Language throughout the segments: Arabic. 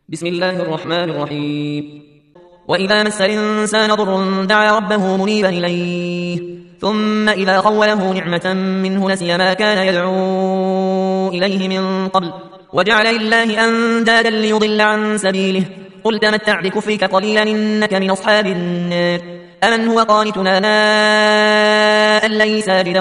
بسم الله الرحمن الرحيم. وإذا مس الإنسان ضر دعا ربه منيبا إليه ثم إذا خوله نعمة منه نسي ما كان يدعو إليه من قبل وجعل لله أندادا ليضل عن سبيله. قل تمتع بكفرك قليلا إنك من أصحاب النار. أمن هو قانتنا آناء الليل ساجدا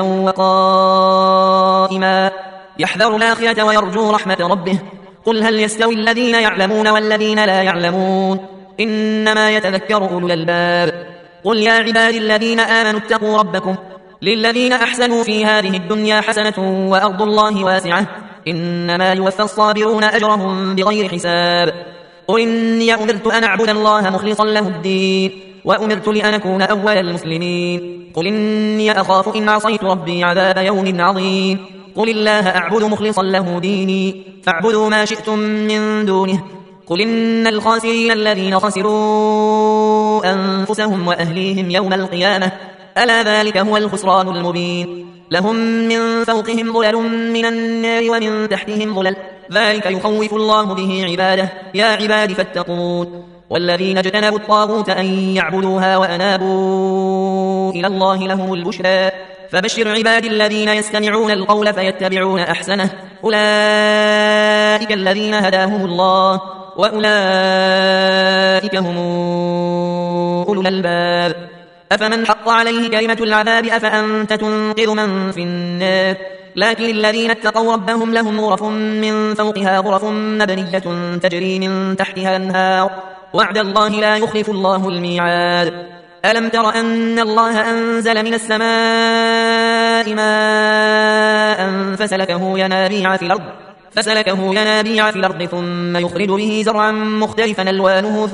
وقائما يحذر الآخرة ويرجو رحمة ربه. قل هل يستوي الذين يعلمون والذين لا يعلمون إنما يتذكر أولو الألباب. قل يا عبادي الذين آمنوا اتقوا ربكم للذين أحسنوا في هذه الدنيا حسنة وأرض الله واسعة إنما يوفى الصابرون أجرهم بغير حساب. قل إني أمرت أن أعبد الله مخلصا له الدين وأمرت لأن أكون أول المسلمين. قل إني أخاف إن عصيت ربي عذاب يوم عظيم. قل الله أعبد مخلصا له ديني فاعبدوا ما شئتم من دونه. قل إن الخاسرين الذين خسروا أنفسهم وأهليهم يوم القيامة ألا ذلك هو الخسران المبين. لهم من فوقهم ظلل من النار ومن تحتهم ظلل ذلك يخوف الله به عباده يا عباد فاتقون. والذين اجتنبوا الطاغوت أن يعبدوها وأنابوا إلى الله لهم البشرى فبشر عبادي الذين يستمعون القول فيتبعون أحسنه أولئك الذين هداهم الله وأولئك هم أولو الألباب. أفمن حق عليه كلمة العذاب أفأنت تنقذ من في النار. لكن الذين اتقوا ربهم لهم غرف من فوقها غرف مبنية تجري من تحتها الأنهار وعد الله لا يخلف الله الميعاد. ألم تر أن الله أنزل من السماء ماء فسلكه ينابيع في الأرض ثم يخرج به زرعا مختلفا ألوانه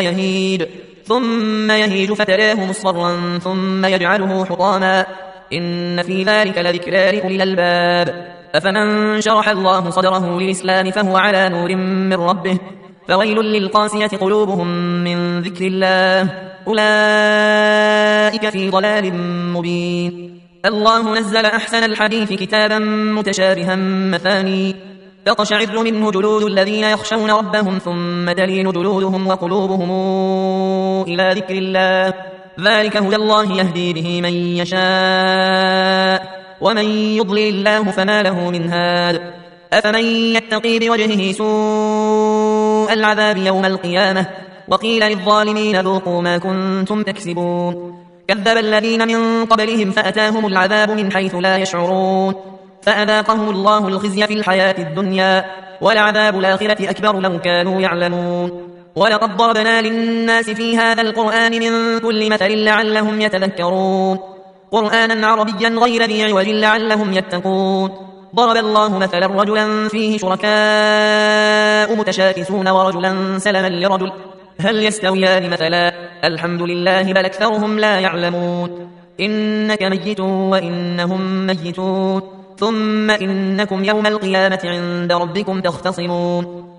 ثم يهيج فتراه مصفرا ثم يجعله حطاما إن في ذلك لذكرى لأولي الألباب. أفمن شرح الله صدره للإسلام فهو على نور من ربه فويل للقاسية قلوبهم من ذكر الله أولئك في ضلال مبين. الله نزل أحسن الحديث كتابا متشابها مثاني تقشعر منه جلود الذين يخشون ربهم ثم تلين جلودهم وقلوبهم إلى ذكر الله ذلك هدى الله يهدي به من يشاء ومن يضلل الله فما له من هاد. أفمن يتقي بوجهه سوء العذاب يوم القيامة وقيل للظالمين ذوقوا ما كنتم تكسبون. كذب الذين من قبلهم فأتاهم العذاب من حيث لا يشعرون فأذاقهم الله الخزي في الحياة الدنيا ولعذاب الآخرة أكبر لو كانوا يعلمون. ولقد ضربنا للناس في هذا القرآن من كل مثل لعلهم يتذكرون قرآنا عربيا غير ذي عوج لعلهم يتقون. ضرب الله مثلا رجلا فيه شركاء متشاكسون ورجلا سلما لرجل هل يستويان مثلا الحمد لله بل أكثرهم لا يعلمون. إنك ميت وإنهم ميتون ثم إنكم يوم القيامة عند ربكم تختصمون.